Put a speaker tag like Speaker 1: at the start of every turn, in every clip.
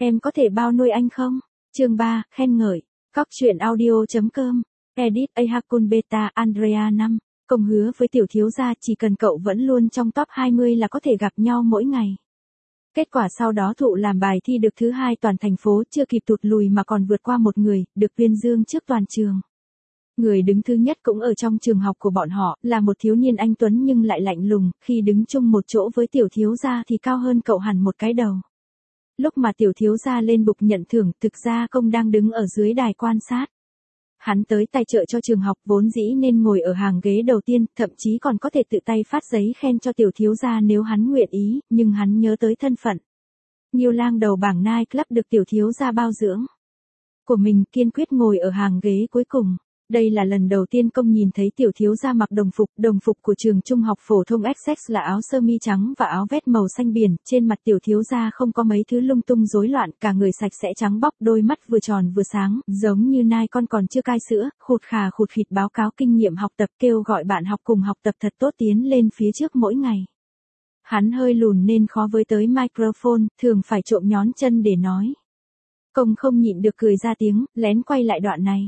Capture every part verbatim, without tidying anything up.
Speaker 1: Em có thể bao nuôi anh không? Chương ba, khen ngợi. Cóc truyện audio chấm com. Edit Ahakun Beta Andrea năm. Công hứa với tiểu thiếu gia chỉ cần cậu vẫn luôn trong top hai mươi là có thể gặp nhau mỗi ngày. Kết quả sau đó Thụ làm bài thi được thứ hai toàn thành phố, chưa kịp tụt lùi mà còn vượt qua một người, được tuyên dương trước toàn trường. Người đứng thứ nhất cũng ở trong trường học của bọn họ, là một thiếu niên anh tuấn nhưng lại lạnh lùng, khi đứng chung một chỗ với tiểu thiếu gia thì cao hơn cậu hẳn một cái đầu. Lúc mà tiểu thiếu gia lên bục nhận thưởng, thực ra Công đang đứng ở dưới đài quan sát. Hắn tới tài trợ cho trường học, vốn dĩ nên ngồi ở hàng ghế đầu tiên, thậm chí còn có thể tự tay phát giấy khen cho tiểu thiếu gia nếu hắn nguyện ý, nhưng hắn nhớ tới thân phận Nhiêu Lang đầu bảng Night Club được tiểu thiếu gia bao dưỡng của mình, kiên quyết ngồi ở hàng ghế cuối cùng. Đây là lần đầu tiên Công nhìn thấy tiểu thiếu gia mặc đồng phục, đồng phục của trường trung học phổ thông Essex là áo sơ mi trắng và áo vest màu xanh biển, trên mặt tiểu thiếu gia không có mấy thứ lung tung rối loạn, cả người sạch sẽ trắng bóc, đôi mắt vừa tròn vừa sáng, giống như nai con còn chưa cai sữa, khụt khà khụt khịt báo cáo kinh nghiệm học tập, kêu gọi bạn học cùng học tập thật tốt tiến lên phía trước mỗi ngày. Hắn hơi lùn nên khó với tới microphone, thường phải trộm nhón chân để nói. Công không nhịn được cười ra tiếng, lén quay lại đoạn này.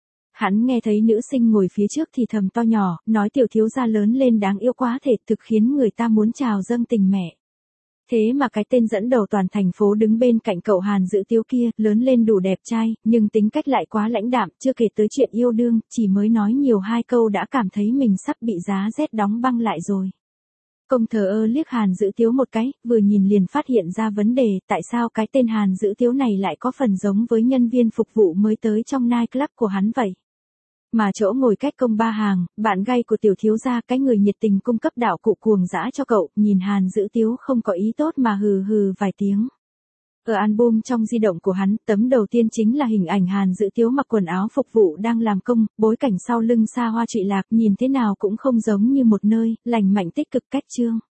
Speaker 1: Hắn nghe thấy nữ sinh ngồi phía trước thì thầm to nhỏ, nói tiểu thiếu gia lớn lên đáng yêu quá thể, thực khiến người ta muốn trào dâng tình mẹ. Thế mà cái tên dẫn đầu toàn thành phố đứng bên cạnh cậu Hàn Dữ Tiếu kia, lớn lên đủ đẹp trai, nhưng tính cách lại quá lãnh đạm, chưa kể tới chuyện yêu đương, chỉ mới nói nhiều hai câu đã cảm thấy mình sắp bị giá rét đóng băng lại rồi. Công thờ ơ liếc Hàn Dữ Tiếu một cái, vừa nhìn liền phát hiện ra vấn đề, tại sao cái tên Hàn Dữ Tiếu này lại có phần giống với nhân viên phục vụ mới tới trong night club của hắn vậy. Mà chỗ ngồi cách Công ba hàng, bạn gay của tiểu thiếu gia, cái người nhiệt tình cung cấp đạo cụ cuồng dã cho cậu, nhìn Hàn Dữ Tiếu không có ý tốt mà hừ hừ vài tiếng. Ở album trong di động của hắn, tấm đầu tiên chính là hình ảnh Hàn Dữ Tiếu mặc quần áo phục vụ đang làm công, bối cảnh sau lưng xa hoa trụy lạc, nhìn thế nào cũng không giống như một nơi lành mạnh tích cực cách chương.